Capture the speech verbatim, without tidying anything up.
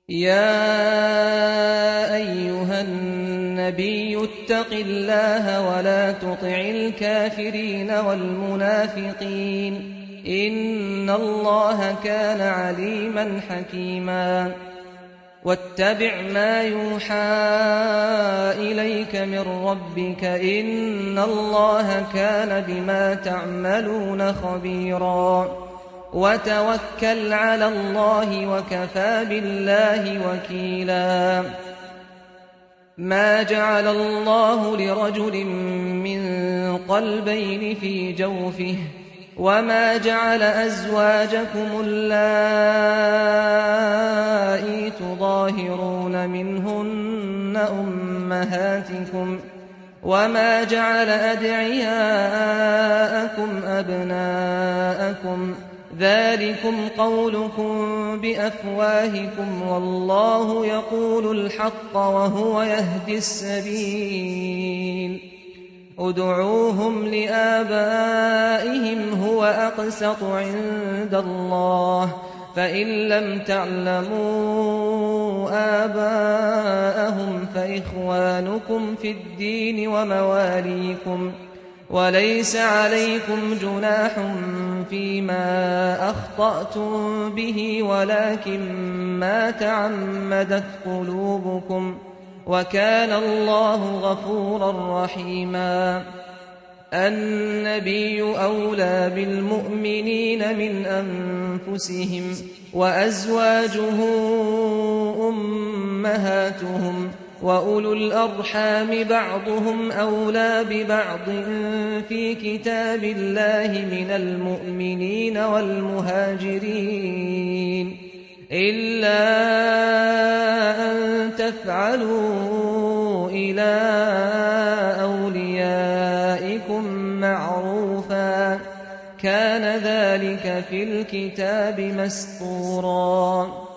يا أيها النبي اتق الله ولا تطع الكافرين والمنافقين إن الله كان عليما حكيما واتبع ما يوحى إليك من ربك إن الله كان بما تعملون خبيرا وتوكل على الله وكفى بالله وكيلا ما جعل الله لرجل من قلبين في جوفه وما جعل أزواجكم اللائي تظاهرون منهن أمهاتكم وما جعل أدعياءكم أبناءكم ذلكم قولكم بأفواهكم والله يقول الحق وهو يهدي السبيل ادعوهم لآبائهم هو أقسط عند الله فإن لم تعلموا آباءهم فإخوانكم في الدين ومواليكم وليس عليكم جناح فيما أخطأتم به ولكن ما تعمدت قلوبكم وكان الله غفورا رحيما النبي أولى بالمؤمنين من أنفسهم وأزواجه أمهاتهم وأولو الأرحام بعضهم أولى ببعض في كتاب الله من المؤمنين والمهاجرين إلا أن تفعلوا إلى أوليائكم معروفا كان ذلك في الكتاب مسطورا